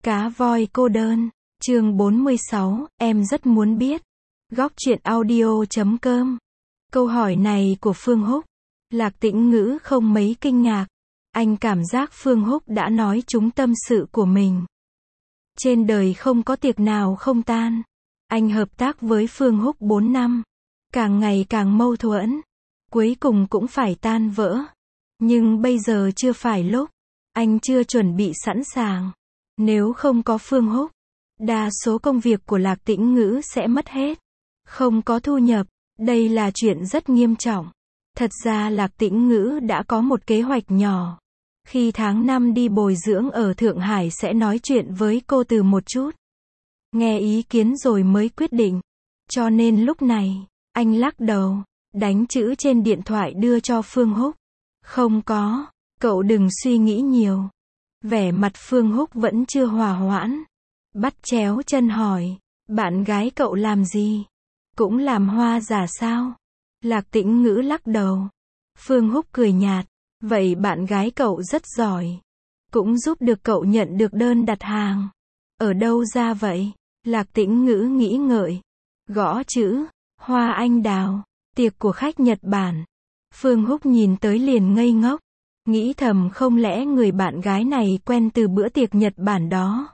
Cá voi cô đơn, chương 46, em rất muốn biết. Góc truyện audio.com. Câu hỏi này của Phương Húc, Lạc Tĩnh Ngữ không mấy kinh ngạc. Anh cảm giác Phương Húc đã nói trúng tâm sự của mình. Trên đời không có tiệc nào không tan. Anh hợp tác với Phương Húc 4 năm. Càng ngày càng mâu thuẫn. Cuối cùng cũng phải tan vỡ. Nhưng bây giờ chưa phải lúc. Anh chưa chuẩn bị sẵn sàng. Nếu không có Phương Húc, đa số công việc của Lạc Tĩnh Ngữ sẽ mất hết. Không có thu nhập, đây là chuyện rất nghiêm trọng. Thật ra Lạc Tĩnh Ngữ đã có một kế hoạch nhỏ. Khi tháng 5 đi bồi dưỡng ở Thượng Hải sẽ nói chuyện với cô Từ một chút. Nghe ý kiến rồi mới quyết định. Cho nên lúc này, anh lắc đầu, đánh chữ trên điện thoại đưa cho Phương Húc. Không có, cậu đừng suy nghĩ nhiều. Vẻ mặt Phương Húc vẫn chưa hòa hoãn. Bắt chéo chân hỏi, bạn gái cậu làm gì? Cũng làm hoa giả sao? Lạc Tĩnh Ngữ lắc đầu. Phương Húc cười nhạt, vậy bạn gái cậu rất giỏi. Cũng giúp được cậu nhận được đơn đặt hàng. Ở đâu ra vậy? Lạc Tĩnh Ngữ nghĩ ngợi. Gõ chữ, hoa anh đào, tiệc của khách Nhật Bản. Phương Húc nhìn tới liền ngây ngốc. Nghĩ thầm không lẽ người bạn gái này quen từ bữa tiệc Nhật Bản đó.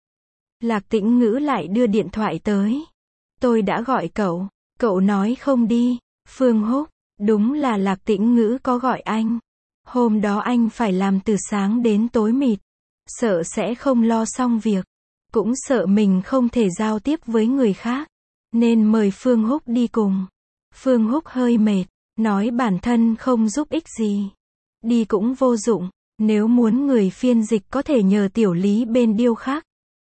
Lạc Tĩnh Ngữ lại đưa điện thoại tới. Tôi đã gọi cậu, cậu nói không đi. Phương Húc, đúng là Lạc Tĩnh Ngữ có gọi anh. Hôm đó anh phải làm từ sáng đến tối mịt. Sợ sẽ không lo xong việc. Cũng sợ mình không thể giao tiếp với người khác. Nên mời Phương Húc đi cùng. Phương Húc hơi mệt, nói bản thân không giúp ích gì. Đi cũng vô dụng, nếu muốn người phiên dịch có thể nhờ Tiểu Lý bên điêu khắc.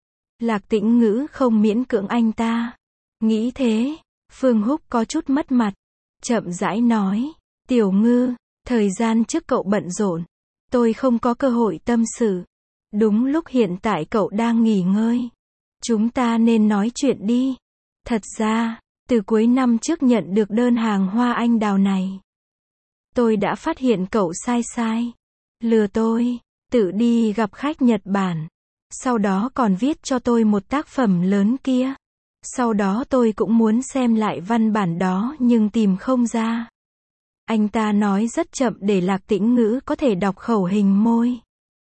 Lạc Tĩnh Ngữ không miễn cưỡng anh ta. Nghĩ thế, Phương Húc có chút mất mặt. Chậm rãi nói, Tiểu Ngư, thời gian trước cậu bận rộn. Tôi không có cơ hội tâm sự. Đúng lúc hiện tại cậu đang nghỉ ngơi. Chúng ta nên nói chuyện đi. Thật ra, từ cuối năm trước nhận được đơn hàng hoa anh đào này. Tôi đã phát hiện cậu sai. Lừa tôi, tự đi gặp khách Nhật Bản. Sau đó còn viết cho tôi một tác phẩm lớn kia. Sau đó tôi cũng muốn xem lại văn bản đó nhưng tìm không ra. Anh ta nói rất chậm để Lạc Tĩnh Ngữ có thể đọc khẩu hình môi.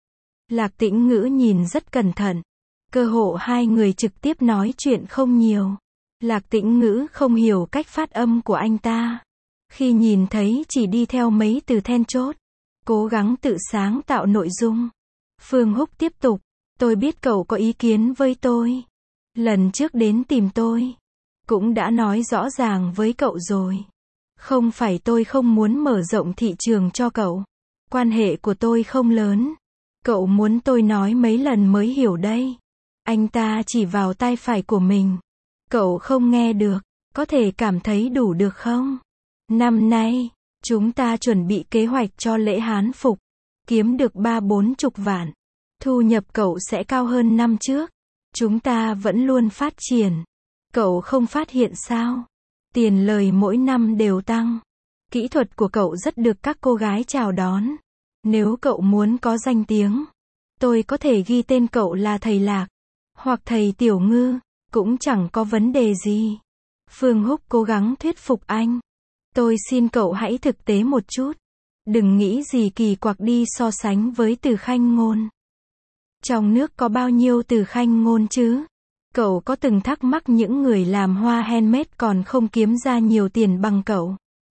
Lạc Tĩnh Ngữ nhìn rất cẩn thận. Cơ hội hai người trực tiếp nói chuyện không nhiều. Lạc Tĩnh Ngữ không hiểu cách phát âm của anh ta. Khi nhìn thấy chỉ đi theo mấy từ then chốt. Cố gắng tự sáng tạo nội dung. Phương Húc tiếp tục. Tôi biết cậu có ý kiến với tôi. Lần trước đến tìm tôi. Cũng đã nói rõ ràng với cậu rồi. Không phải tôi không muốn mở rộng thị trường cho cậu. Quan hệ của tôi không lớn. Cậu muốn tôi nói mấy lần mới hiểu đây. Anh ta chỉ vào tai phải của mình. Cậu không nghe được. Có thể cảm thấy đủ được không? Năm nay, chúng ta chuẩn bị kế hoạch cho lễ Hán Phục. Kiếm được 30-40 vạn. Thu nhập cậu sẽ cao hơn năm trước. Chúng ta vẫn luôn phát triển. Cậu không phát hiện sao? Tiền lời mỗi năm đều tăng. Kỹ thuật của cậu rất được các cô gái chào đón. Nếu cậu muốn có danh tiếng, tôi có thể ghi tên cậu là thầy Lạc. Hoặc thầy Tiểu Ngư. Cũng chẳng có vấn đề gì. Phương Húc cố gắng thuyết phục anh. Tôi xin cậu hãy thực tế một chút. Đừng nghĩ gì kỳ quặc đi so sánh với Từ Khanh Ngôn. Trong nước có bao nhiêu Từ Khanh Ngôn chứ? Cậu có từng thắc mắc những người làm hoa handmade còn không kiếm ra nhiều tiền bằng cậu?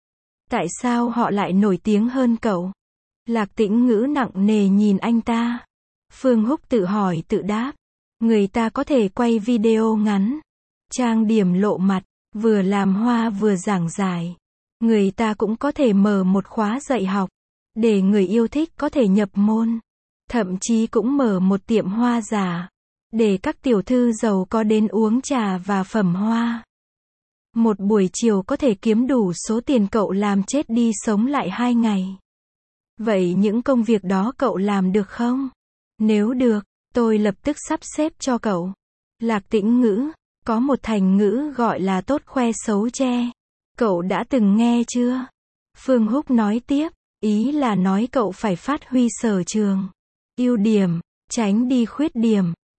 Tại sao họ lại nổi tiếng hơn cậu? Lạc Tĩnh Ngữ nặng nề nhìn anh ta. Phương Húc tự hỏi tự đáp. Người ta có thể quay video ngắn, trang điểm lộ mặt, vừa làm hoa vừa giảng giải. Người ta cũng có thể mở một khóa dạy học, để người yêu thích có thể nhập môn. Thậm chí cũng mở một tiệm hoa giả, để các tiểu thư giàu có đến uống trà và phẩm hoa. Một buổi chiều có thể kiếm đủ số tiền cậu làm chết đi sống lại 2 ngày. Vậy những công việc đó cậu làm được không? Nếu được, tôi lập tức sắp xếp cho cậu. Lạc Tĩnh Ngữ, có một thành ngữ gọi là tốt khoe xấu che. Cậu đã từng nghe chưa? Phương Húc nói tiếp, ý là nói cậu phải phát huy sở trường, ưu điểm, tránh đi khuyết điểm.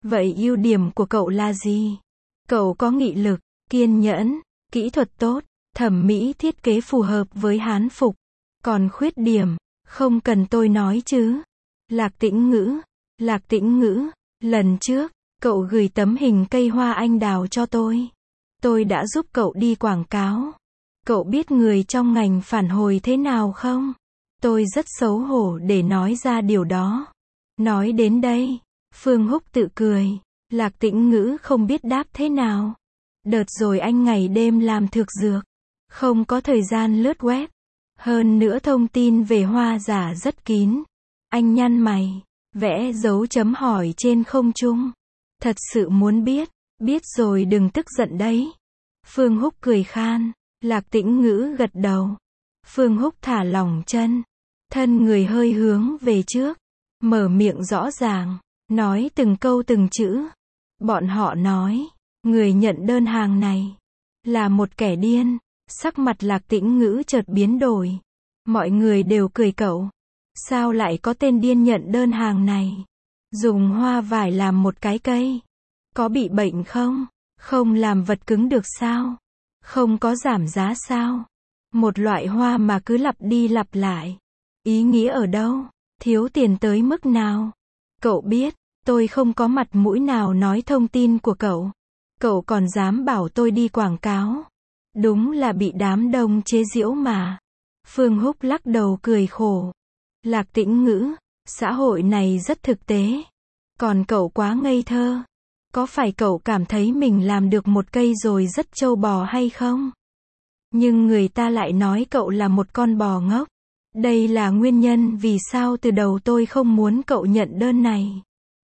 Vậy ưu điểm của cậu là gì? Cậu có nghị lực, kiên nhẫn, kỹ thuật tốt, thẩm mỹ thiết kế phù hợp với Hán phục. Còn khuyết điểm, không cần tôi nói chứ. Lạc Tĩnh Ngữ, Lạc Tĩnh Ngữ, lần trước, cậu gửi tấm hình cây hoa anh đào cho tôi. Tôi đã giúp cậu đi quảng cáo. Cậu biết người trong ngành phản hồi thế nào không? Tôi rất xấu hổ để nói ra điều đó. Nói đến đây, Phương Húc tự cười. Lạc Tĩnh Ngữ không biết đáp thế nào. Đợt rồi anh ngày đêm làm thực dược, không có thời gian lướt web. Hơn nữa thông tin về hoa giả rất kín. Anh nhăn mày, vẽ dấu chấm hỏi trên không trung. Thật sự muốn biết, biết rồi đừng tức giận đấy. Phương Húc cười khan, Lạc Tĩnh Ngữ gật đầu. Phương Húc thả lỏng chân, thân người hơi hướng về trước, mở miệng rõ ràng, nói từng câu từng chữ. Bọn họ nói, người nhận đơn hàng này là một kẻ điên. Sắc mặt Lạc Tĩnh Ngữ chợt biến đổi. Mọi người đều cười cậu. Sao lại có tên điên nhận đơn hàng này? Dùng hoa vải làm một cái cây. Có bị bệnh không? Không làm vật cứng được sao? Không có giảm giá sao? Một loại hoa mà cứ lặp đi lặp lại. Ý nghĩa ở đâu? Thiếu tiền tới mức nào? Cậu biết, tôi không có mặt mũi nào nói thông tin của cậu. Cậu còn dám bảo tôi đi quảng cáo. Đúng là bị đám đông chế giễu mà. Phương Húc lắc đầu cười khổ. Lạc Tĩnh Ngữ, xã hội này rất thực tế. Còn cậu quá ngây thơ. Có phải cậu cảm thấy mình làm được một cây rồi rất trâu bò hay không? Nhưng người ta lại nói cậu là một con bò ngốc. Đây là nguyên nhân vì sao từ đầu tôi không muốn cậu nhận đơn này.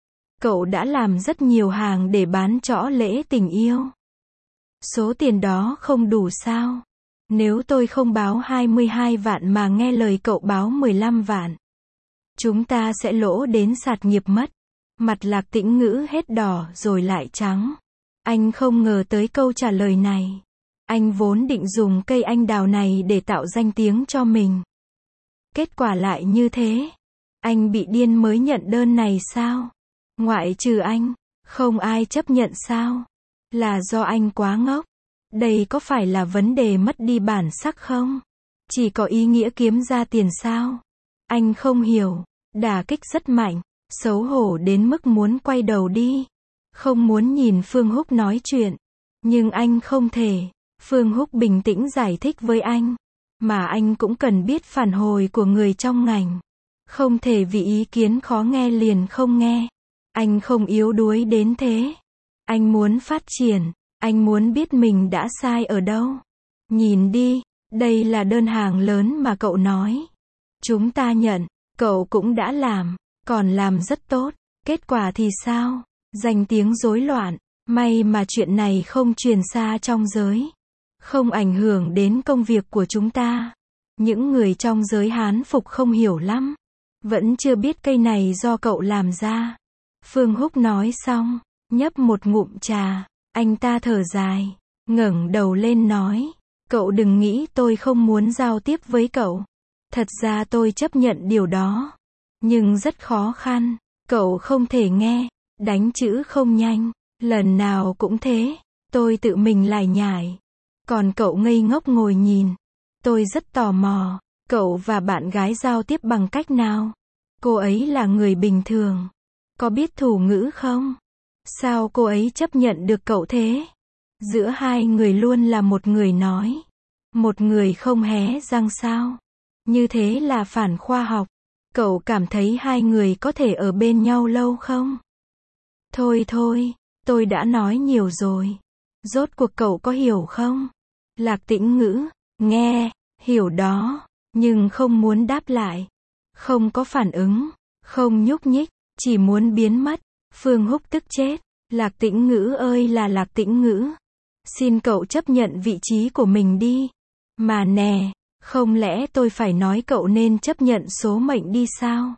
Cậu đã làm rất nhiều hàng để bán trõ lễ tình yêu. Số tiền đó không đủ sao? Nếu tôi không báo 22 vạn mà nghe lời cậu báo 15 vạn. Chúng ta sẽ lỗ đến sạt nghiệp mất. Mặt Lạc Tĩnh Ngữ hết đỏ rồi lại trắng. Anh không ngờ tới câu trả lời này. Anh vốn định dùng cây anh đào này để tạo danh tiếng cho mình. Kết quả lại như thế. Anh bị điên mới nhận đơn này sao? Ngoại trừ anh, không ai chấp nhận sao? Là do anh quá ngốc. Đây có phải là vấn đề mất đi bản sắc không? Chỉ có ý nghĩa kiếm ra tiền sao? Anh không hiểu. Đả kích rất mạnh. Xấu hổ đến mức muốn quay đầu đi. Không muốn nhìn Phương Húc nói chuyện. Nhưng anh không thể. Phương Húc bình tĩnh giải thích với anh. Mà anh cũng cần biết phản hồi của người trong ngành. Không thể vì ý kiến khó nghe liền không nghe. Anh không yếu đuối đến thế. Anh muốn phát triển. Anh muốn biết mình đã sai ở đâu. Nhìn đi, đây là đơn hàng lớn mà cậu nói. Chúng ta nhận, cậu cũng đã làm, còn làm rất tốt. Kết quả thì sao? Danh tiếng rối loạn. May mà chuyện này không truyền xa trong giới. Không ảnh hưởng đến công việc của chúng ta. Những người trong giới Hán phục không hiểu lắm. Vẫn chưa biết cây này do cậu làm ra. Phương Húc nói xong, nhấp một ngụm trà. Anh ta thở dài, ngẩng đầu lên nói. Cậu đừng nghĩ tôi không muốn giao tiếp với cậu. Thật ra tôi chấp nhận điều đó. Nhưng rất khó khăn. Cậu không thể nghe. Đánh chữ không nhanh. Lần nào cũng thế. Tôi tự mình lải nhải. Còn cậu ngây ngốc ngồi nhìn. Tôi rất tò mò. Cậu và bạn gái giao tiếp bằng cách nào? Cô ấy là người bình thường. Có biết thủ ngữ không? Sao cô ấy chấp nhận được cậu thế? Giữa hai người luôn là một người nói. Một người không hé răng sao? Như thế là phản khoa học. Cậu cảm thấy hai người có thể ở bên nhau lâu không? Thôi thôi, tôi đã nói nhiều rồi. Rốt cuộc cậu có hiểu không? Lạc Tĩnh Ngữ, nghe, hiểu đó, nhưng không muốn đáp lại. Không có phản ứng, không nhúc nhích, chỉ muốn biến mất. Phương Húc tức chết. Lạc Tĩnh Ngữ ơi là Lạc Tĩnh Ngữ. Xin cậu chấp nhận vị trí của mình đi. Mà nè, không lẽ tôi phải nói cậu nên chấp nhận số mệnh đi sao?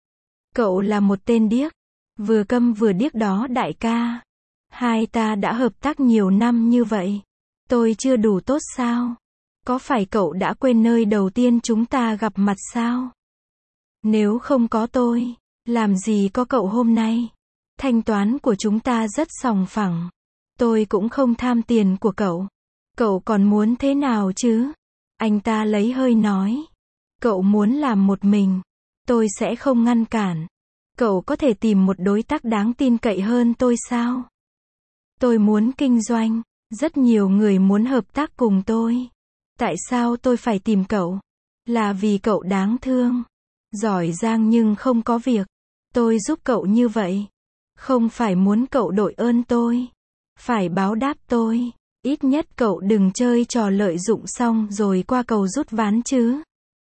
Cậu là một tên điếc. Vừa câm vừa điếc đó đại ca. Hai ta đã hợp tác nhiều năm như vậy. Tôi chưa đủ tốt sao? Có phải cậu đã quên nơi đầu tiên chúng ta gặp mặt sao? Nếu không có tôi, làm gì có cậu hôm nay? Thanh toán của chúng ta rất sòng phẳng. Tôi cũng không tham tiền của cậu. Cậu còn muốn thế nào chứ? Anh ta lấy hơi nói. Cậu muốn làm một mình. Tôi sẽ không ngăn cản. Cậu có thể tìm một đối tác đáng tin cậy hơn tôi sao? Tôi muốn kinh doanh. Rất nhiều người muốn hợp tác cùng tôi. Tại sao tôi phải tìm cậu? Là vì cậu đáng thương. Giỏi giang nhưng không có việc. Tôi giúp cậu như vậy. Không phải muốn cậu đội ơn tôi. Phải báo đáp tôi. Ít nhất cậu đừng chơi trò lợi dụng xong rồi qua cầu rút ván chứ.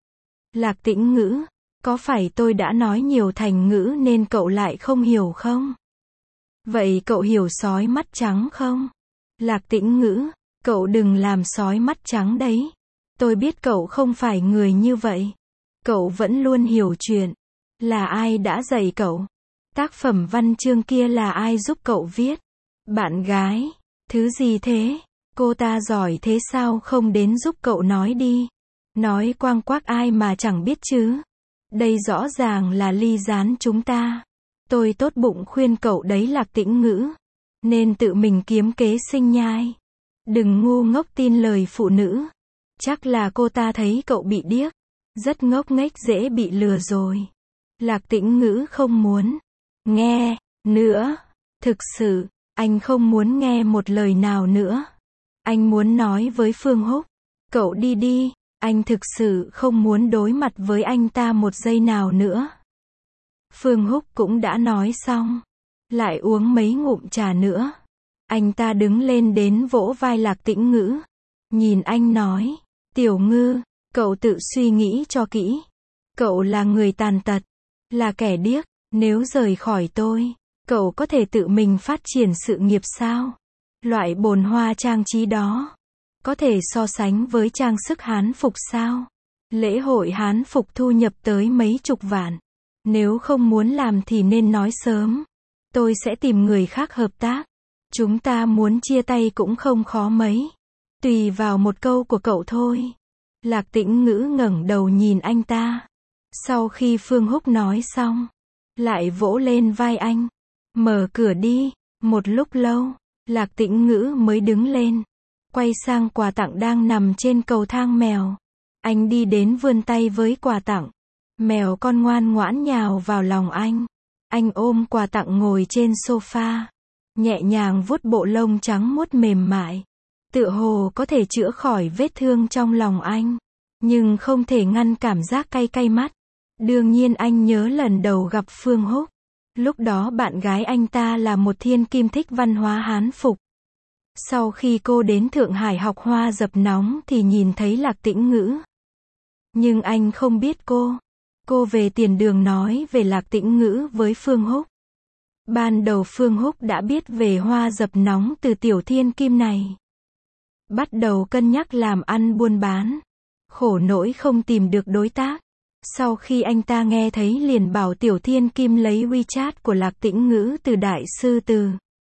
Lạc Tĩnh Ngữ, có phải tôi đã nói nhiều thành ngữ nên cậu lại không hiểu không? Vậy cậu hiểu sói mắt trắng không? Lạc Tĩnh Ngữ, cậu đừng làm sói mắt trắng đấy. Tôi biết cậu không phải người như vậy. Cậu vẫn luôn hiểu chuyện. Là ai đã dạy cậu? Tác phẩm văn chương kia là ai giúp cậu viết? Bạn gái. Thứ gì thế? Cô ta giỏi thế sao không đến giúp cậu nói đi? Nói quang quác ai mà chẳng biết chứ? Đây rõ ràng là ly gián chúng ta. Tôi tốt bụng khuyên cậu đấy Lạc Tĩnh Ngữ. Nên tự mình kiếm kế sinh nhai. Đừng ngu ngốc tin lời phụ nữ. Chắc là cô ta thấy cậu bị điếc. Rất ngốc nghếch dễ bị lừa rồi. Lạc Tĩnh Ngữ không muốn nghe nữa. Thực sự, anh không muốn nghe một lời nào nữa. Anh muốn nói với Phương Húc. Cậu đi đi, anh thực sự không muốn đối mặt với anh ta một giây nào nữa. Phương Húc cũng đã nói xong. Lại uống mấy ngụm trà nữa. Anh ta đứng lên đến vỗ vai Lạc Tĩnh Ngữ. Nhìn anh nói. Tiểu Ngư, cậu tự suy nghĩ cho kỹ. Cậu là người tàn tật. Là kẻ điếc. Nếu rời khỏi tôi, cậu có thể tự mình phát triển sự nghiệp sao? Loại bồn hoa trang trí đó có thể so sánh với trang sức Hán phục sao? Lễ hội Hán phục thu nhập tới mấy chục vạn. Nếu không muốn làm thì nên nói sớm. Tôi sẽ tìm người khác hợp tác. Chúng ta muốn chia tay cũng không khó mấy. Tùy vào một câu của cậu thôi. Lạc Tĩnh Ngữ ngẩng đầu nhìn anh ta. Sau khi Phương Húc nói xong, lại vỗ lên vai anh. Mở cửa đi. Một lúc lâu, Lạc Tĩnh Ngữ mới đứng lên. Quay sang quà tặng đang nằm trên cầu thang mèo. Anh đi đến vươn tay với quà tặng. Mèo con ngoan ngoãn nhào vào lòng anh. Anh ôm quà tặng ngồi trên sofa. Nhẹ nhàng vuốt bộ lông trắng muốt mềm mại. Tựa hồ có thể chữa khỏi vết thương trong lòng anh. Nhưng không thể ngăn cảm giác cay cay mắt. Đương nhiên anh nhớ lần đầu gặp Phương Húc. Lúc đó bạn gái anh ta là một thiên kim thích văn hóa Hán phục. Sau khi cô đến Thượng Hải học hoa dập nóng thì nhìn thấy Lạc Tĩnh Ngữ. Nhưng anh không biết cô. Cô về tiền đường nói về Lạc Tĩnh Ngữ với Phương Húc. Ban đầu Phương Húc đã biết về hoa dập nóng từ tiểu thiên kim này. Bắt đầu cân nhắc làm ăn buôn bán. Khổ nỗi không tìm được đối tác. Sau khi anh ta nghe thấy liền bảo tiểu thiên kim lấy WeChat của Lạc Tĩnh Ngữ từ đại sư Từ.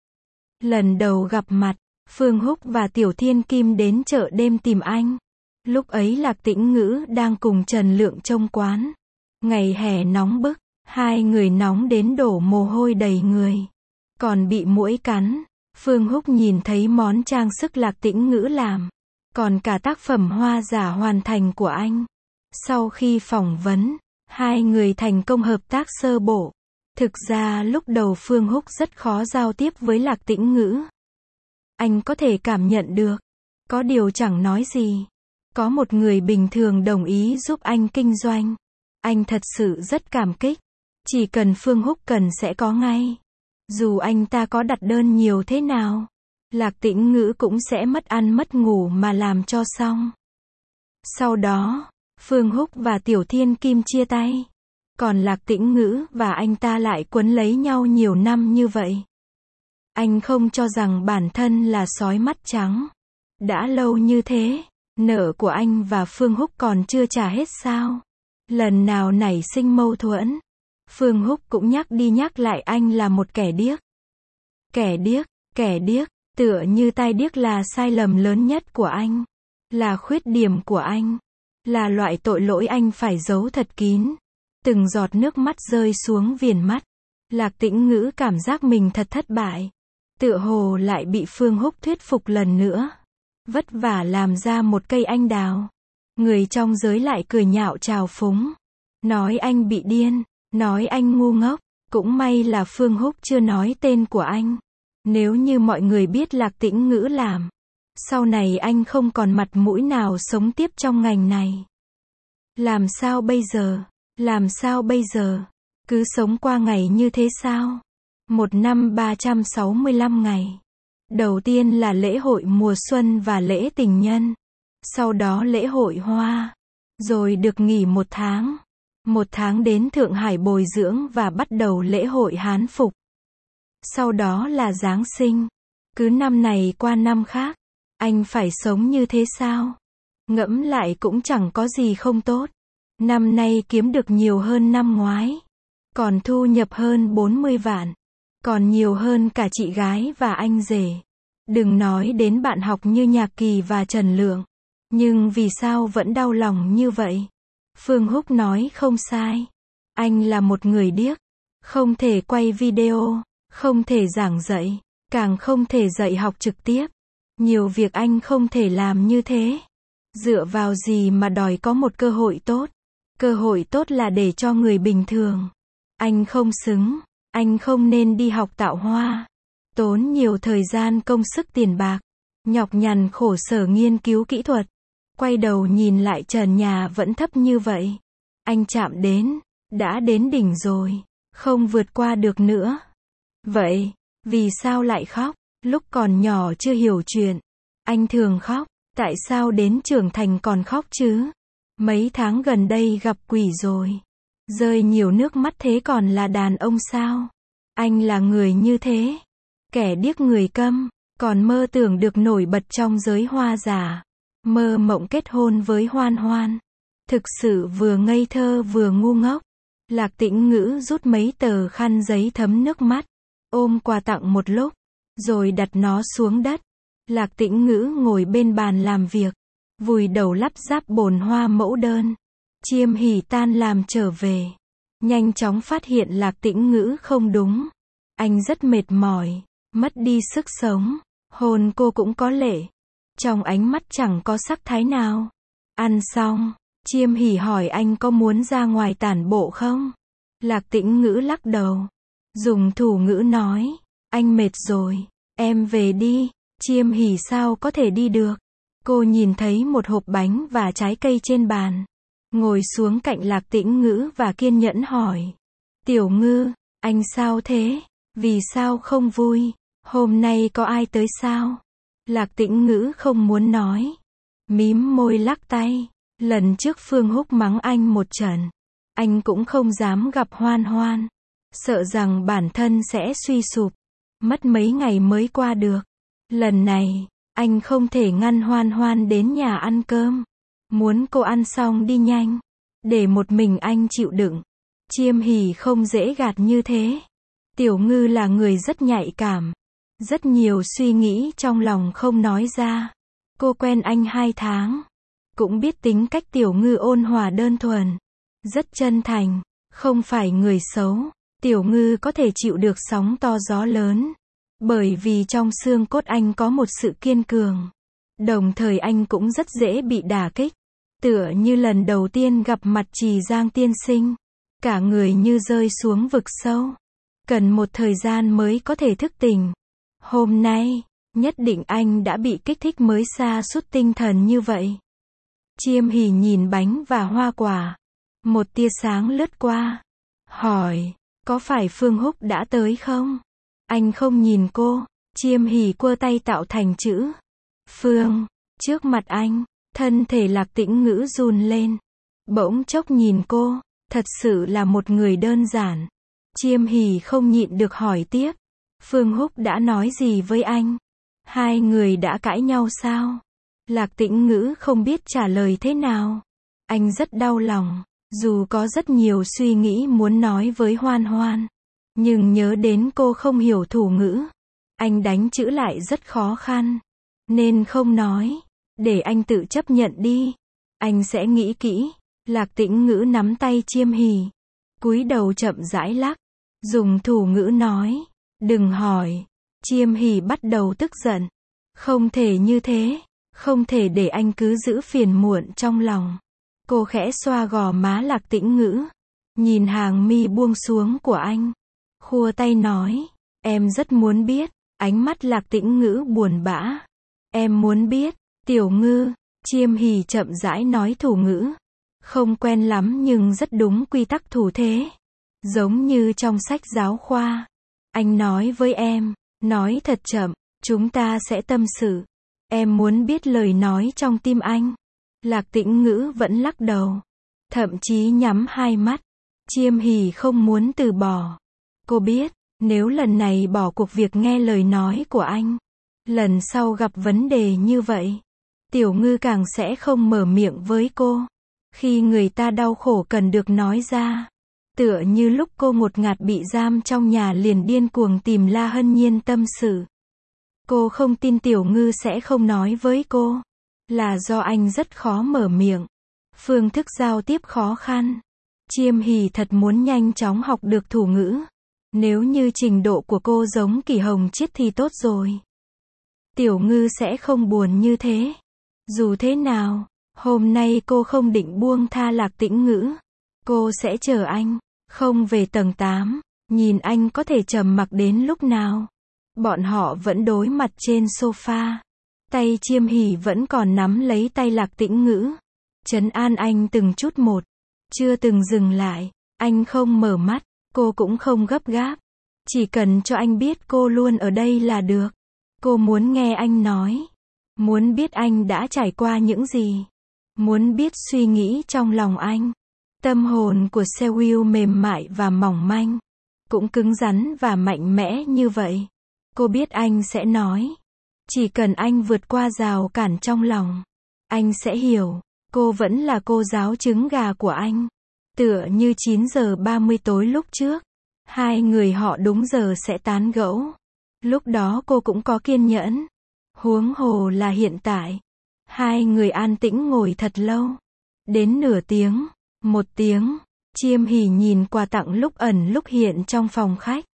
Lần đầu gặp mặt, Phương Húc và tiểu thiên kim đến chợ đêm tìm anh. Lúc ấy Lạc Tĩnh Ngữ đang cùng Trần Lượng trông quán. Ngày hè nóng bức, hai người nóng đến đổ mồ hôi đầy người. Còn bị muỗi cắn. Phương Húc nhìn thấy món trang sức Lạc Tĩnh Ngữ làm. Còn cả tác phẩm hoa giả hoàn thành của anh. Sau khi phỏng vấn, hai người thành công hợp tác sơ bộ. Thực ra lúc đầu Phương Húc rất khó giao tiếp với Lạc Tĩnh Ngữ. Anh có thể cảm nhận được. Có điều chẳng nói gì. Có một người bình thường đồng ý giúp anh kinh doanh. Anh thật sự rất cảm kích. Chỉ cần Phương Húc cần sẽ có ngay. Dù anh ta có đặt đơn nhiều thế nào, Lạc Tĩnh Ngữ cũng sẽ mất ăn mất ngủ mà làm cho xong. Sau đó, Phương Húc và Tiểu Thiên Kim chia tay. Còn Lạc Tĩnh Ngữ và anh ta lại quấn lấy nhau nhiều năm như vậy. Anh không cho rằng bản thân là sói mắt trắng. Đã lâu như thế, nợ của anh và Phương Húc còn chưa trả hết sao? Lần nào nảy sinh mâu thuẫn, Phương Húc cũng nhắc đi nhắc lại anh là một kẻ điếc. Kẻ điếc, tựa như tai điếc là sai lầm lớn nhất của anh. Là khuyết điểm của anh. Là loại tội lỗi anh phải giấu thật kín. Từng giọt nước mắt rơi xuống viền mắt. Lạc Tĩnh Ngữ cảm giác mình thật thất bại. Tựa hồ lại bị Phương Húc thuyết phục lần nữa. Vất vả làm ra một cây anh đào. Người trong giới lại cười nhạo trào phúng. Nói anh bị điên, nói anh ngu ngốc. Cũng may là Phương Húc chưa nói tên của anh. Nếu như mọi người biết Lạc Tĩnh Ngữ làm, sau này anh không còn mặt mũi nào sống tiếp trong ngành này. Làm sao bây giờ? Làm sao bây giờ? Cứ sống qua ngày như thế sao? Một năm 365 ngày. Đầu tiên là lễ hội mùa xuân và lễ tình nhân. Sau đó lễ hội hoa. Rồi được nghỉ 1 tháng. 1 tháng đến Thượng Hải bồi dưỡng và bắt đầu lễ hội Hán Phục. Sau đó là Giáng sinh. Cứ năm này qua năm khác. Anh phải sống như thế sao? Ngẫm lại cũng chẳng có gì không tốt. Năm nay kiếm được nhiều hơn năm ngoái. Còn thu nhập hơn 40 vạn. Còn nhiều hơn cả chị gái và anh rể. Đừng nói đến bạn học như Nhạc Kỳ và Trần Lượng. Nhưng vì sao vẫn đau lòng như vậy? Phương Húc nói không sai. Anh là một người điếc. Không thể quay video. Không thể giảng dạy. Càng không thể dạy học trực tiếp. Nhiều việc anh không thể làm như thế. Dựa vào gì mà đòi có một cơ hội tốt? Cơ hội tốt là để cho người bình thường. Anh không xứng. Anh không nên đi học tạo hoa. Tốn nhiều thời gian công sức tiền bạc. Nhọc nhằn khổ sở nghiên cứu kỹ thuật. Quay đầu nhìn lại trần nhà vẫn thấp như vậy. Anh chạm đến. Đã đến đỉnh rồi. Không vượt qua được nữa. Vậy, vì sao lại khóc? Lúc còn nhỏ chưa hiểu chuyện. Anh thường khóc. Tại sao đến trưởng thành còn khóc chứ? Mấy tháng gần đây gặp quỷ rồi. Rơi nhiều nước mắt thế còn là đàn ông sao? Anh là người như thế. Kẻ điếc người câm. Còn mơ tưởng được nổi bật trong giới hoa giả. Mơ mộng kết hôn với Hoan Hoan. Thực sự vừa ngây thơ vừa ngu ngốc. Lạc Tĩnh Ngữ rút mấy tờ khăn giấy thấm nước mắt. Ôm quà tặng một lúc. Rồi đặt nó xuống đất. Lạc Tĩnh Ngữ ngồi bên bàn làm việc. Vùi đầu lắp ráp bồn hoa mẫu đơn. Chiêm Hỷ tan làm trở về. Nhanh chóng phát hiện Lạc Tĩnh Ngữ không đúng. Anh rất mệt mỏi. Mất đi sức sống. Hồn cô cũng có lệ. Trong ánh mắt chẳng có sắc thái nào. Ăn xong. Chiêm Hỷ hỏi anh có muốn ra ngoài tản bộ không? Lạc Tĩnh Ngữ lắc đầu. Dùng thủ ngữ nói. Anh mệt rồi. Em về đi. Chiêm Hỷ sao có thể đi được? Cô nhìn thấy một hộp bánh và trái cây trên bàn. Ngồi xuống cạnh Lạc Tĩnh Ngữ và kiên nhẫn hỏi. Tiểu Ngư, anh sao thế? Vì sao không vui? Hôm nay có ai tới sao? Lạc Tĩnh Ngữ không muốn nói. Mím môi lắc tay. Lần trước Phương Húc mắng anh một trận. Anh cũng không dám gặp Hoan Hoan. Sợ rằng bản thân sẽ suy sụp. Mất mấy ngày mới qua được. Lần này, anh không thể ngăn Hoan Hoan đến nhà ăn cơm. Muốn cô ăn xong đi nhanh. Để một mình anh chịu đựng. Chiêm Hỷ không dễ gạt như thế. Tiểu Ngư là người rất nhạy cảm. Rất nhiều suy nghĩ trong lòng không nói ra. Cô quen anh 2 tháng. Cũng biết tính cách Tiểu Ngư ôn hòa đơn thuần. Rất chân thành. Không phải người xấu. Tiểu Ngư có thể chịu được sóng to gió lớn. Bởi vì trong xương cốt anh có một sự kiên cường. Đồng thời anh cũng rất dễ bị đả kích. Tựa như lần đầu tiên gặp mặt Trì Giang tiên sinh. Cả người như rơi xuống vực sâu. Cần một thời gian mới có thể thức tỉnh. Hôm nay, nhất định anh đã bị kích thích mới sa sút tinh thần như vậy. Chiêm Hỷ nhìn bánh và hoa quả. Một tia sáng lướt qua. Hỏi, có phải Phương Húc đã tới không? Anh không nhìn cô. Chiêm Hỷ quơ tay tạo thành chữ Phương. Trước mặt anh, thân thể Lạc Tĩnh Ngữ run lên. Bỗng chốc nhìn cô. Thật sự là một người đơn giản. Chiêm Hỷ không nhịn được hỏi tiếp. Phương Húc đã nói gì với anh? Hai người đã cãi nhau sao? Lạc Tĩnh Ngữ không biết trả lời thế nào. Anh rất đau lòng. Dù có rất nhiều suy nghĩ muốn nói với Hoan Hoan. Nhưng nhớ đến cô không hiểu thủ ngữ. Anh đánh chữ lại rất khó khăn. Nên không nói. Để anh tự chấp nhận đi. Anh sẽ nghĩ kỹ. Lạc Tĩnh Ngữ nắm tay Chiêm Hỷ. Cúi đầu chậm rãi lắc. Dùng thủ ngữ nói, đừng hỏi. Chiêm Hỉ bắt đầu tức giận. Không thể như thế, không thể để anh cứ giữ phiền muộn trong lòng. Cô khẽ xoa gò má Lạc Tĩnh Ngữ, nhìn hàng mi buông xuống của anh, khua tay nói, em rất muốn biết. Ánh mắt Lạc Tĩnh Ngữ buồn bã. Em muốn biết, Tiểu Ngư. Chiêm Hỉ chậm rãi nói thủ ngữ. Không quen lắm nhưng rất đúng quy tắc thủ thế. Giống như trong sách giáo khoa. Anh nói với em, nói thật chậm, chúng ta sẽ tâm sự. Em muốn biết lời nói trong tim anh. Lạc Tĩnh Ngữ vẫn lắc đầu, thậm chí nhắm hai mắt. Chiêm Hỉ không muốn từ bỏ. Cô biết, nếu lần này bỏ cuộc việc nghe lời nói của anh, lần sau gặp vấn đề như vậy, Tiểu Ngư càng sẽ không mở miệng với cô. Khi người ta đau khổ cần được nói ra. Tựa như lúc cô ngột ngạt bị giam trong nhà liền điên cuồng tìm La Hân Nhiên tâm sự. Cô không tin Tiểu Ngư sẽ không nói với cô. Là do anh rất khó mở miệng. Phương thức giao tiếp khó khăn. Chiêm Hỉ thật muốn nhanh chóng học được thủ ngữ. Nếu như trình độ của cô giống Kỷ Hồng Chiết thì tốt rồi. Tiểu Ngư sẽ không buồn như thế. Dù thế nào, hôm nay cô không định buông tha Lạc Tĩnh Ngữ. Cô sẽ chờ anh, không về tầng 8, nhìn anh có thể trầm mặc đến lúc nào. Bọn họ vẫn đối mặt trên sofa. Tay Chiêm Hỉ vẫn còn nắm lấy tay Lạc Tĩnh Ngữ. Trấn an anh từng chút một. Chưa từng dừng lại. Anh không mở mắt, cô cũng không gấp gáp. Chỉ cần cho anh biết cô luôn ở đây là được. Cô muốn nghe anh nói. Muốn biết anh đã trải qua những gì. Muốn biết suy nghĩ trong lòng anh. Tâm hồn của Seo-woo mềm mại và mỏng manh. Cũng cứng rắn và mạnh mẽ như vậy. Cô biết anh sẽ nói. Chỉ cần anh vượt qua rào cản trong lòng. Anh sẽ hiểu. Cô vẫn là cô giáo trứng gà của anh. Tựa như 9 giờ 30 tối lúc trước. Hai người họ đúng giờ sẽ tán gẫu. Lúc đó cô cũng có kiên nhẫn. Huống hồ là hiện tại. Hai người an tĩnh ngồi thật lâu. Đến nửa tiếng, 1 tiếng. Chiêm Hỉ nhìn quà tặng lúc ẩn lúc hiện trong phòng khách.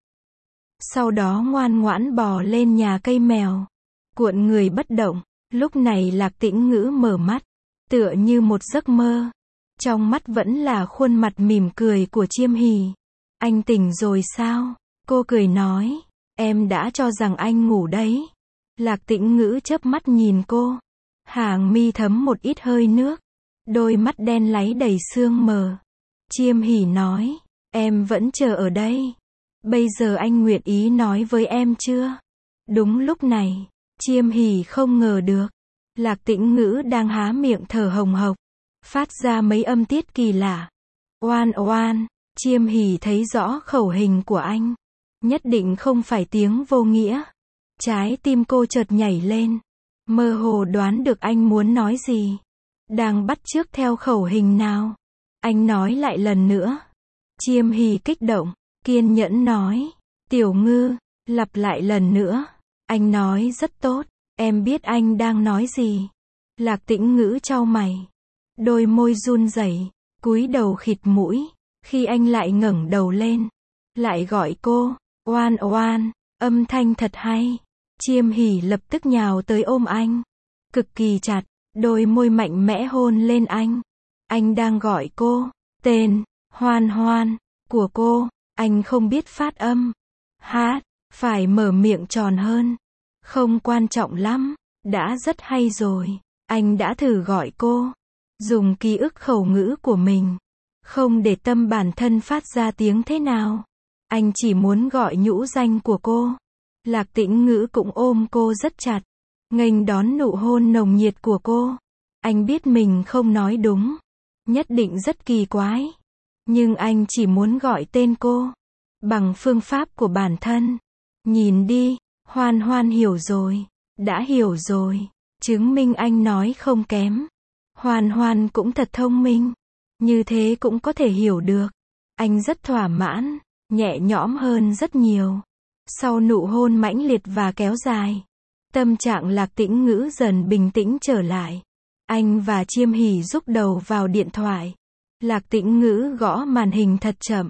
Sau đó ngoan ngoãn bò lên nhà cây mèo. Cuộn người bất động. Lúc này Lạc Tĩnh Ngữ mở mắt. Tựa như một giấc mơ. Trong mắt vẫn là khuôn mặt mỉm cười của Chiêm Hỉ. Anh tỉnh rồi sao? Cô cười nói. Em đã cho rằng anh ngủ đấy. Lạc Tĩnh Ngữ chớp mắt nhìn cô. Hàng mi thấm một ít hơi nước. Đôi mắt đen láy đầy sương mờ. Chiêm Hỉ nói. Em vẫn chờ ở đây. Bây giờ anh nguyện ý nói với em chưa? Đúng lúc này, Chiêm Hỉ không ngờ được. Lạc Tĩnh Ngữ đang há miệng thở hồng hộc. Phát ra mấy âm tiết kỳ lạ. Oan oan. Chiêm Hỉ thấy rõ khẩu hình của anh. Nhất định không phải tiếng vô nghĩa. Trái tim cô chợt nhảy lên. Mơ hồ đoán được anh muốn nói gì. Đang bắt chước theo khẩu hình nào. Anh nói lại lần nữa. Chiêm Hỉ kích động, kiên nhẫn nói. Tiểu Ngư, lặp lại lần nữa. Anh nói rất tốt. Em biết anh đang nói gì. Lạc Tĩnh Ngữ chau mày. Đôi môi run rẩy, cúi đầu khịt mũi. Khi anh lại ngẩng đầu lên. Lại gọi cô. Oan oan. Âm thanh thật hay. Chiêm Hỉ lập tức nhào tới ôm anh. Cực kỳ chặt. Đôi môi mạnh mẽ hôn lên anh. Anh đang gọi cô. Tên. Hoan Hoan. Của cô. Anh không biết phát âm. Hát. Phải mở miệng tròn hơn. Không quan trọng lắm. Đã rất hay rồi. Anh đã thử gọi cô. Dùng ký ức khẩu ngữ của mình. Không để tâm bản thân phát ra tiếng thế nào. Anh chỉ muốn gọi nhũ danh của cô. Lạc Tĩnh Ngữ cũng ôm cô rất chặt. Nghênh đón nụ hôn nồng nhiệt của cô. Anh biết mình không nói đúng. Nhất định rất kỳ quái. Nhưng anh chỉ muốn gọi tên cô. Bằng phương pháp của bản thân. Nhìn đi. Hoan Hoan hiểu rồi. Đã hiểu rồi. Chứng minh anh nói không kém. Hoan Hoan cũng thật thông minh. Như thế cũng có thể hiểu được. Anh rất thỏa mãn. Nhẹ nhõm hơn rất nhiều. Sau nụ hôn mãnh liệt và kéo dài. Tâm trạng Lạc Tĩnh Ngữ dần bình tĩnh trở lại. Anh và Chiêm Hỉ rúc đầu vào điện thoại. Lạc Tĩnh Ngữ gõ màn hình thật chậm.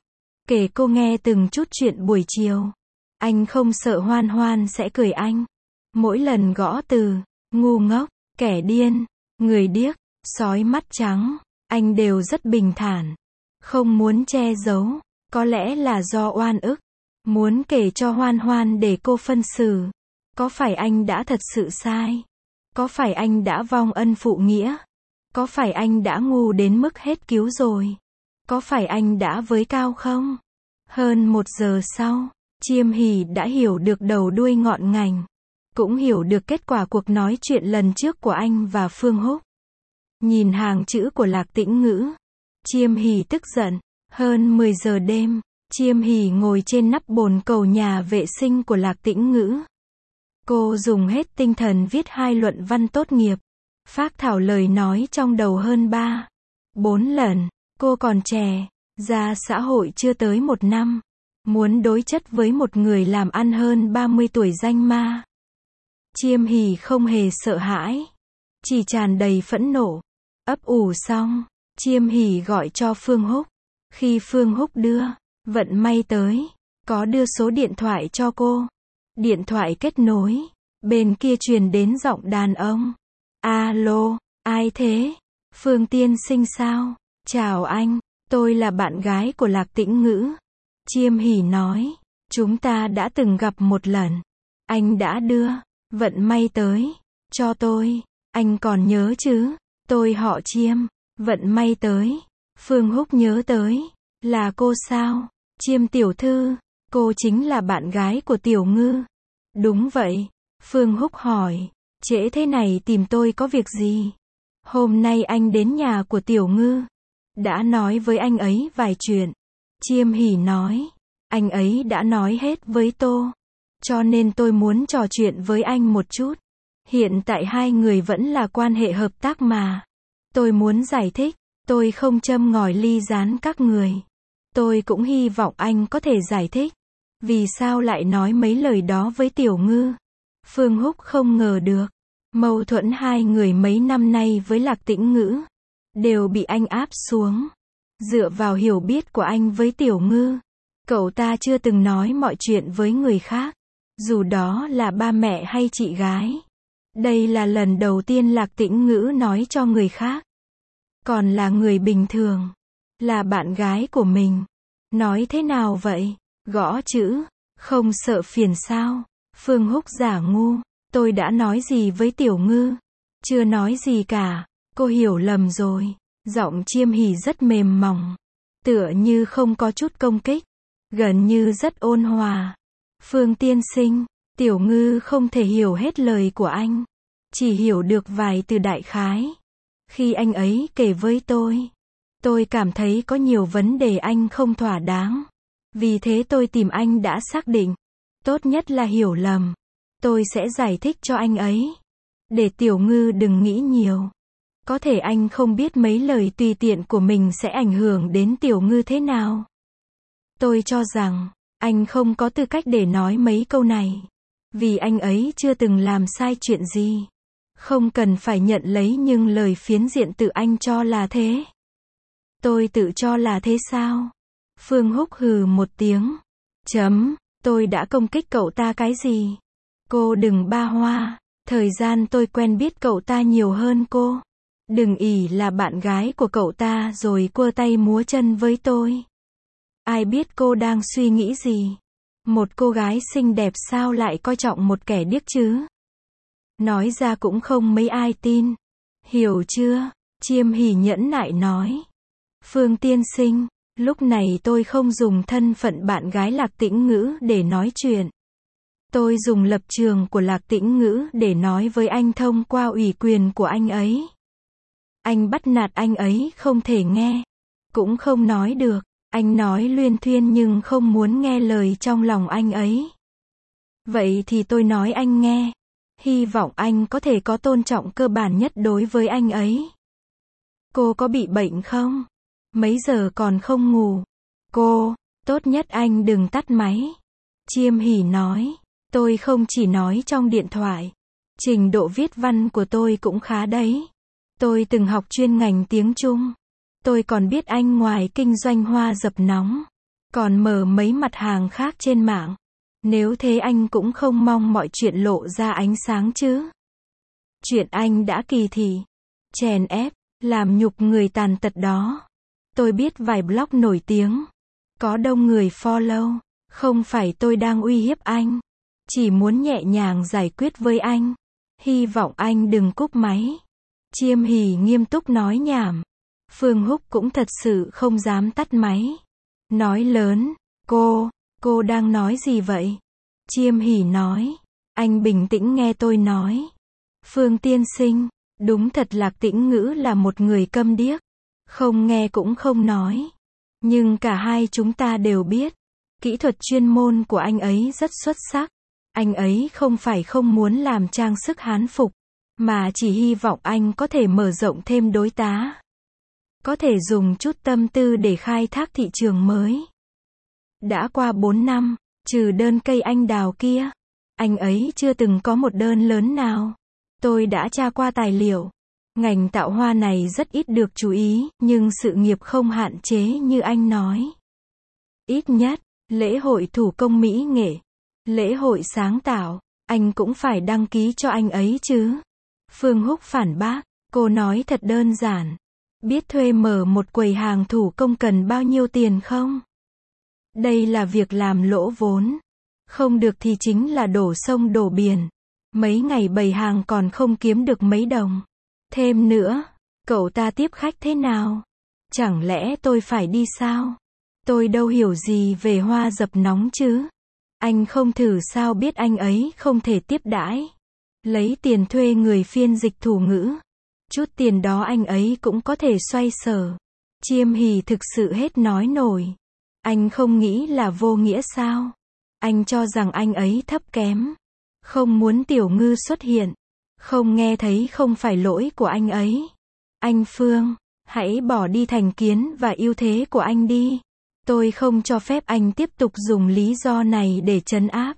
kể cô nghe từng chút chuyện buổi chiều. Anh không sợ Hoan Hoan sẽ cười anh. Mỗi lần gõ từ, ngu ngốc, kẻ điên, người điếc, sói mắt trắng, anh đều rất bình thản. Không muốn che giấu, có lẽ là do oan ức. Muốn kể cho Hoan Hoan để cô phân xử. Có phải anh đã thật sự sai? Có phải anh đã vong ân phụ nghĩa? Có phải anh đã ngu đến mức hết cứu rồi? Có phải anh đã với cao không? Hơn 1 giờ sau, Chiêm Hỷ đã hiểu được đầu đuôi ngọn ngành. Cũng hiểu được kết quả cuộc nói chuyện lần trước của anh và Phương Húc. Nhìn hàng chữ của Lạc Tĩnh Ngữ, Chiêm Hỷ tức giận. Hơn 10 giờ đêm, Chiêm Hỷ ngồi trên nắp bồn cầu nhà vệ sinh của Lạc Tĩnh Ngữ. Cô dùng hết tinh thần viết 2 luận văn tốt nghiệp. Phác thảo lời nói trong đầu hơn 4 lần. Cô còn trẻ, ra xã hội chưa tới 1 năm. Muốn đối chất với một người làm ăn hơn 30 tuổi danh ma. Chiêm Hỷ không hề sợ hãi, chỉ tràn đầy phẫn nộ. Ấp ủ xong, Chiêm Hỷ gọi cho Phương Húc. Khi Phương Húc đưa vận may tới, có đưa số điện thoại cho cô. Điện thoại kết nối, bên kia truyền đến giọng đàn ông. Alo, ai thế? Phương tiên sinh sao? Chào anh, tôi là bạn gái của Lạc Tĩnh Ngữ. Chiêm Hỷ nói, chúng ta đã từng gặp một lần. Anh đã đưa vận may tới cho tôi, anh còn nhớ chứ? Tôi họ Chiêm, vận may tới. Phương Húc nhớ tới, là cô sao? Chiêm tiểu thư, cô chính là bạn gái của Tiểu Ngư. Đúng vậy. Phương Húc hỏi, trễ thế này tìm tôi có việc gì? Hôm nay anh đến nhà của Tiểu Ngư, đã nói với anh ấy vài chuyện. Chiêm Hỷ nói, anh ấy đã nói hết với tôi, cho nên tôi muốn trò chuyện với anh một chút. Hiện tại hai người vẫn là quan hệ hợp tác mà. Tôi muốn giải thích, tôi không châm ngòi ly gián các người. Tôi cũng hy vọng anh có thể giải thích, vì sao lại nói mấy lời đó với Tiểu Ngư. Phương Húc không ngờ được, mâu thuẫn hai người mấy năm nay với Lạc Tĩnh Ngữ, đều bị anh áp xuống. Dựa vào hiểu biết của anh với Tiểu Ngư, cậu ta chưa từng nói mọi chuyện với người khác, dù đó là ba mẹ hay chị gái. Đây là lần đầu tiên Lạc Tĩnh Ngữ nói cho người khác. Còn là người bình thường, là bạn gái của mình. Nói thế nào vậy? Gõ chữ, không sợ phiền sao? Phương Húc giả ngu, tôi đã nói gì với Tiểu Ngư? Chưa nói gì cả, cô hiểu lầm rồi. Giọng Chiêm Hỷ rất mềm mỏng, tựa như không có chút công kích, gần như rất ôn hòa. Phương tiên sinh, Tiểu Ngư không thể hiểu hết lời của anh, chỉ hiểu được vài từ đại khái. Khi anh ấy kể với tôi cảm thấy có nhiều vấn đề anh không thỏa đáng. Vì thế tôi tìm anh đã xác định, tốt nhất là hiểu lầm. Tôi sẽ giải thích cho anh ấy, để Tiểu Ngư đừng nghĩ nhiều. Có thể anh không biết mấy lời tùy tiện của mình sẽ ảnh hưởng đến Tiểu Ngư thế nào. Tôi cho rằng, anh không có tư cách để nói mấy câu này. Vì anh ấy chưa từng làm sai chuyện gì. Không cần phải nhận lấy nhưng lời phiến diện tự anh cho là thế. Tôi tự cho là thế sao? Phương Húc hừ một tiếng. Tôi đã công kích cậu ta cái gì? Cô đừng ba hoa. Thời gian tôi quen biết cậu ta nhiều hơn cô. Đừng ỷ là bạn gái của cậu ta rồi quơ tay múa chân với tôi. Ai biết cô đang suy nghĩ gì? Một cô gái xinh đẹp sao lại coi trọng một kẻ điếc chứ? Nói ra cũng không mấy ai tin. Hiểu chưa? Chiêm Hỷ nhẫn nại nói. Phương tiên sinh, lúc này tôi không dùng thân phận bạn gái Lạc Tĩnh Ngữ để nói chuyện. Tôi dùng lập trường của Lạc Tĩnh Ngữ để nói với anh thông qua ủy quyền của anh ấy. Anh bắt nạt anh ấy không thể nghe, cũng không nói được. Anh nói luyên thuyên nhưng không muốn nghe lời trong lòng anh ấy. Vậy thì tôi nói anh nghe. Hy vọng anh có thể có tôn trọng cơ bản nhất đối với anh ấy. Cô có bị bệnh không? Mấy giờ còn không ngủ? Cô, tốt nhất anh đừng tắt máy. Chiêm Hỷ nói. Tôi không chỉ nói trong điện thoại. Trình độ viết văn của tôi cũng khá đấy. Tôi từng học chuyên ngành tiếng Trung. Tôi còn biết anh ngoài kinh doanh hoa dập nóng. còn mở mấy mặt hàng khác trên mạng. Nếu thế anh cũng không mong mọi chuyện lộ ra ánh sáng chứ. Chuyện anh đã kỳ thị, chèn ép, làm nhục người tàn tật đó. Tôi biết vài blog nổi tiếng, có đông người follow. Không phải tôi đang uy hiếp anh, chỉ muốn nhẹ nhàng giải quyết với anh. Hy vọng anh đừng cúp máy. Chiêm Hỷ nghiêm túc nói nhảm. Phương Húc cũng thật sự không dám tắt máy. Nói lớn, cô đang nói gì vậy? Chiêm Hỷ nói, anh bình tĩnh nghe tôi nói. Phương tiên sinh, đúng thật Lạc Tĩnh Ngữ là một người câm điếc, không nghe cũng không nói. Nhưng cả hai chúng ta đều biết, kỹ thuật chuyên môn của anh ấy rất xuất sắc. Anh ấy không phải không muốn làm trang sức hán phục, mà chỉ hy vọng anh có thể mở rộng thêm đối tá. Có thể dùng chút tâm tư để khai thác thị trường mới. Đã qua 4 năm, trừ đơn cây anh đào kia, anh ấy chưa từng có một đơn lớn nào. Tôi đã tra qua tài liệu. Ngành tạo hoa này rất ít được chú ý, nhưng sự nghiệp không hạn chế như anh nói. Ít nhất, lễ hội thủ công mỹ nghệ, lễ hội sáng tạo, anh cũng phải đăng ký cho anh ấy chứ. Phương Húc phản bác, cô nói thật đơn giản. Biết thuê mở một quầy hàng thủ công cần bao nhiêu tiền không? Đây là việc làm lỗ vốn. Không được thì chính là đổ sông đổ biển. Mấy ngày bày hàng còn không kiếm được mấy đồng. Thêm nữa, cậu ta tiếp khách thế nào? Chẳng lẽ tôi phải đi sao? Tôi đâu hiểu gì về hoa dập nóng chứ. Anh không thử sao biết anh ấy không thể tiếp đãi. Lấy tiền thuê người phiên dịch thủ ngữ. Chút tiền đó anh ấy cũng có thể xoay sở. Chiêm Hỷ thực sự hết nói nổi. Anh không nghĩ là vô nghĩa sao? Anh cho rằng anh ấy thấp kém. Không muốn Tiểu Ngư xuất hiện. Không nghe thấy không phải lỗi của anh ấy. Anh Phương, hãy bỏ đi thành kiến và ưu thế của anh đi. Tôi không cho phép anh tiếp tục dùng lý do này để trấn áp.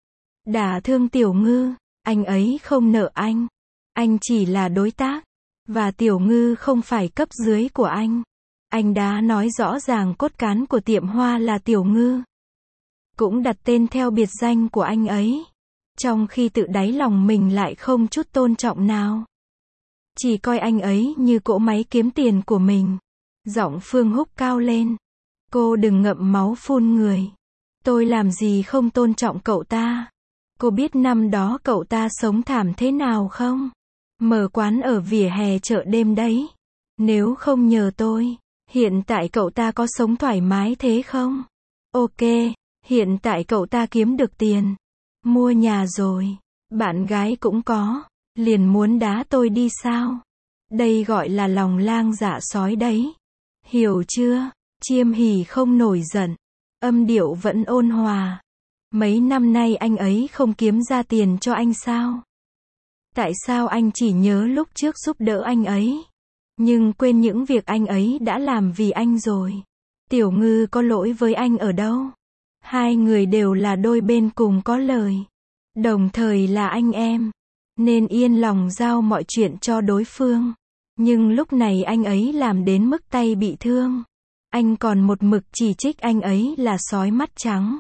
Đả thương Tiểu Ngư, anh ấy không nợ anh. Anh chỉ là đối tác. Và Tiểu Ngư không phải cấp dưới của anh. Anh đã nói rõ ràng cốt cán của tiệm hoa là Tiểu Ngư. Cũng đặt tên theo biệt danh của anh ấy. Trong khi tự đáy lòng mình lại không chút tôn trọng nào. Chỉ coi anh ấy như cỗ máy kiếm tiền của mình. Giọng Phương Húc cao lên. Cô đừng ngậm máu phun người. Tôi làm gì không tôn trọng cậu ta. Cô biết năm đó cậu ta sống thảm thế nào không? Mở quán ở vỉa hè chợ đêm đấy. Nếu không nhờ tôi, hiện tại cậu ta có sống thoải mái thế không? Ok, hiện tại cậu ta kiếm được tiền. Mua nhà rồi. Bạn gái cũng có. Liền muốn đá tôi đi sao? Đây gọi là lòng lang dạ sói đấy. Hiểu chưa? Chiêm Hỷ không nổi giận. Âm điệu vẫn ôn hòa. Mấy năm nay anh ấy không kiếm ra tiền cho anh sao? Tại sao anh chỉ nhớ lúc trước giúp đỡ anh ấy? Nhưng quên những việc anh ấy đã làm vì anh rồi. Tiểu Ngư có lỗi với anh ở đâu? Hai người đều là đôi bên cùng có lời. Đồng thời là anh em. Nên yên lòng giao mọi chuyện cho đối phương. Nhưng lúc này anh ấy làm đến mức tay bị thương. Anh còn một mực chỉ trích anh ấy là sói mắt trắng.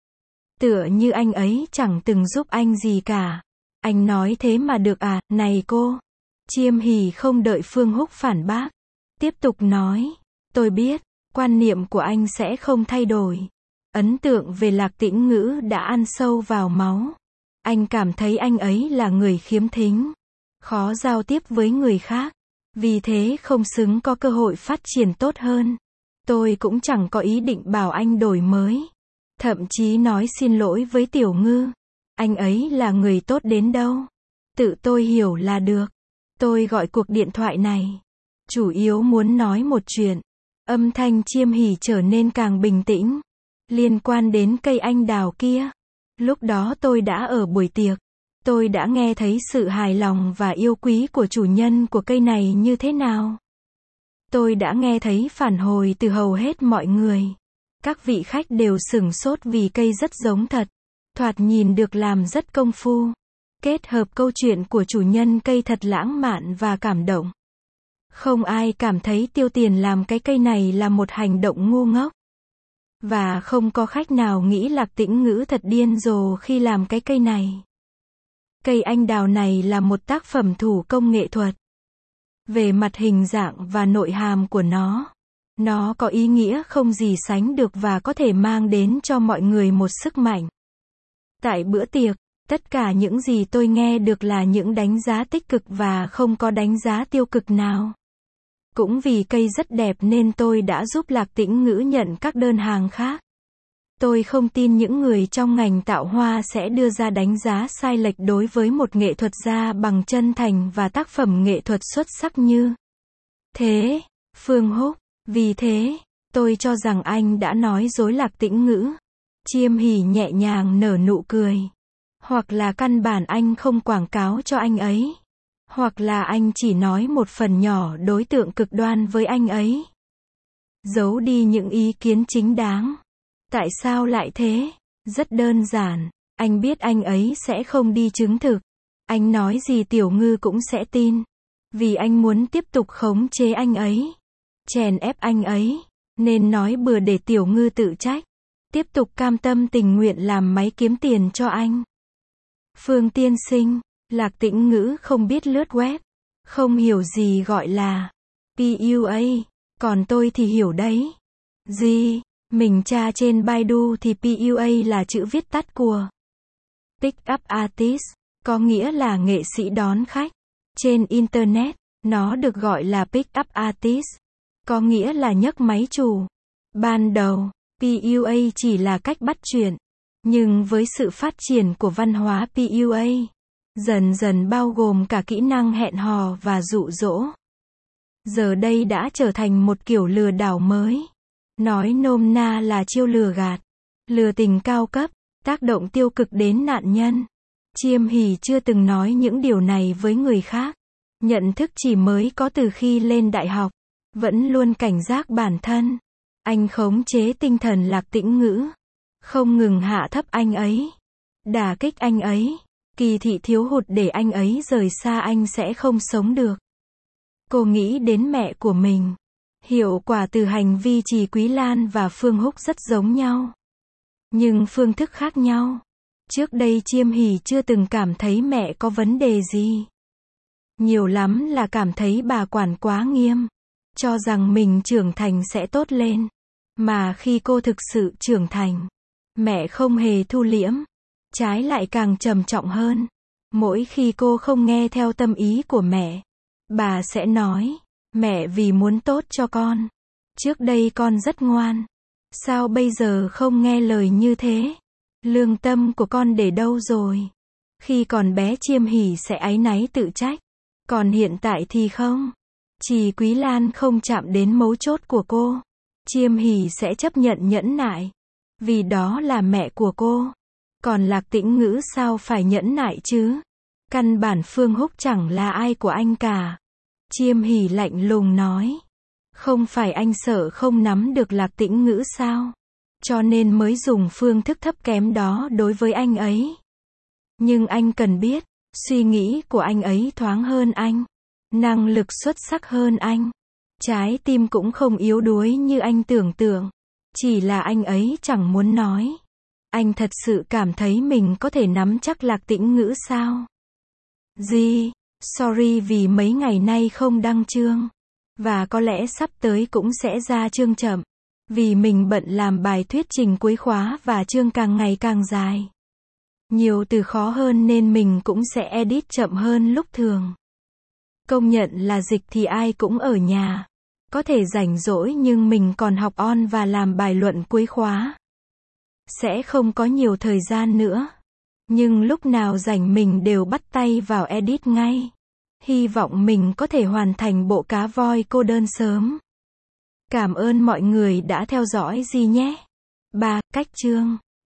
Tựa như anh ấy chẳng từng giúp anh gì cả. Anh nói thế mà được à? Này cô. Chiêm Hỷ không đợi Phương Húc phản bác. Tiếp tục nói. Tôi biết, quan niệm của anh sẽ không thay đổi. Ấn tượng về Lạc Tĩnh Ngữ đã ăn sâu vào máu. Anh cảm thấy anh ấy là người khiếm thính. Khó giao tiếp với người khác. Vì thế không xứng có cơ hội phát triển tốt hơn. Tôi cũng chẳng có ý định bảo anh đổi mới. Thậm chí nói xin lỗi với Tiểu Ngư. Anh ấy là người tốt đến đâu. Tự tôi hiểu là được. Tôi gọi cuộc điện thoại này. Chủ yếu muốn nói một chuyện. Âm thanh Chiêm Hỷ trở nên càng bình tĩnh. Liên quan đến cây anh đào kia. Lúc đó tôi đã ở buổi tiệc. Tôi đã nghe thấy sự hài lòng và yêu quý của chủ nhân của cây này như thế nào. Tôi đã nghe thấy phản hồi từ hầu hết mọi người. Các vị khách đều sửng sốt vì cây rất giống thật. Thoạt nhìn được làm rất công phu. Kết hợp câu chuyện của chủ nhân cây thật lãng mạn và cảm động. Không ai cảm thấy tiêu tiền làm cái cây này là một hành động ngu ngốc. Và không có khách nào nghĩ Lạc Tĩnh Ngữ thật điên rồ khi làm cái cây này. Cây anh đào này là một tác phẩm thủ công nghệ thuật. Về mặt hình dạng và nội hàm của nó có ý nghĩa không gì sánh được và có thể mang đến cho mọi người một sức mạnh. Tại bữa tiệc, tất cả những gì tôi nghe được là những đánh giá tích cực và không có đánh giá tiêu cực nào. Cũng vì cây rất đẹp nên tôi đã giúp Lạc Tĩnh Ngữ nhận các đơn hàng khác. Tôi không tin những người trong ngành tạo hoa sẽ đưa ra đánh giá sai lệch đối với một nghệ thuật gia bằng chân thành và tác phẩm nghệ thuật xuất sắc như thế. Phương Húc, vì thế, tôi cho rằng anh đã nói dối Lạc Tĩnh Ngữ. Chiêm Hỷ nhẹ nhàng nở nụ cười. Hoặc là căn bản anh không quảng cáo cho anh ấy. Hoặc là anh chỉ nói một phần nhỏ đối tượng cực đoan với anh ấy. Giấu đi những ý kiến chính đáng. Tại sao lại thế? Rất đơn giản. Anh biết anh ấy sẽ không đi chứng thực. Anh nói gì Tiểu Ngư cũng sẽ tin. Vì anh muốn tiếp tục khống chế anh ấy. Chèn ép anh ấy. Nên nói bừa để Tiểu Ngư tự trách. Tiếp tục cam tâm tình nguyện làm máy kiếm tiền cho anh. Phương tiên sinh, Lạc Tĩnh Ngữ không biết lướt web. Không hiểu gì gọi là PUA. Còn tôi thì hiểu đấy. Gì? Mình tra trên Baidu thì PUA là chữ viết tắt của Pick Up Artist, có nghĩa là nghệ sĩ đón khách. Trên Internet, nó được gọi là Pick Up Artist, có nghĩa là nhấc máy chủ. Ban đầu, PUA chỉ là cách bắt chuyện. Nhưng với sự phát triển của văn hóa PUA, dần dần bao gồm cả kỹ năng hẹn hò và dụ dỗ. Giờ đây đã trở thành một kiểu lừa đảo mới. Nói nôm na là chiêu lừa gạt, lừa tình cao cấp, tác động tiêu cực đến nạn nhân. Chiêm Hỷ chưa từng nói những điều này với người khác. Nhận thức chỉ mới có từ khi lên đại học. Vẫn luôn cảnh giác bản thân. Anh khống chế tinh thần Lạc Tĩnh Ngữ. Không ngừng hạ thấp anh ấy. Đả kích anh ấy. Kỳ thị thiếu hụt để anh ấy rời xa anh sẽ không sống được. Cô nghĩ đến mẹ của mình. Hiệu quả từ hành vi Trì Quý Lan và Phương Húc rất giống nhau. Nhưng phương thức khác nhau. Trước đây Chiêm Hỷ chưa từng cảm thấy mẹ có vấn đề gì. Nhiều lắm là cảm thấy bà quản quá nghiêm. Cho rằng mình trưởng thành sẽ tốt lên. Mà khi cô thực sự trưởng thành, mẹ không hề thu liễm. Trái lại càng trầm trọng hơn. Mỗi khi cô không nghe theo tâm ý của mẹ, bà sẽ nói, mẹ vì muốn tốt cho con. Trước đây con rất ngoan. Sao bây giờ không nghe lời như thế? Lương tâm của con để đâu rồi? Khi còn bé Chiêm Hỷ sẽ áy náy tự trách. Còn hiện tại thì không. Trì Quý Lan không chạm đến mấu chốt của cô. Chiêm Hỷ sẽ chấp nhận nhẫn nại. Vì đó là mẹ của cô. Còn Lạc Tĩnh Ngữ sao phải nhẫn nại chứ? Căn bản Phương Húc chẳng là ai của anh cả. Chiêm Hỷ lạnh lùng nói. Không phải anh sợ không nắm được Lạc Tĩnh Ngữ sao? Cho nên mới dùng phương thức thấp kém đó đối với anh ấy. Nhưng anh cần biết, suy nghĩ của anh ấy thoáng hơn anh. Năng lực xuất sắc hơn anh. Trái tim cũng không yếu đuối như anh tưởng tượng. Chỉ là anh ấy chẳng muốn nói. Anh thật sự cảm thấy mình có thể nắm chắc Lạc Tĩnh Ngữ sao? Gì? Sorry vì mấy ngày nay không đăng chương. Và có lẽ sắp tới cũng sẽ ra chương chậm. Vì mình bận làm bài thuyết trình cuối khóa và chương càng ngày càng dài. Nhiều từ khó hơn nên mình cũng sẽ edit chậm hơn lúc thường. Công nhận là dịch thì ai cũng ở nhà. Có thể rảnh rỗi nhưng mình còn học on và làm bài luận cuối khóa. Sẽ không có nhiều thời gian nữa. Nhưng lúc nào rảnh mình đều bắt tay vào edit ngay. Hy vọng mình có thể hoàn thành bộ cá voi cô đơn sớm. Cảm ơn mọi người đã theo dõi Di nhé. 3. Cách chương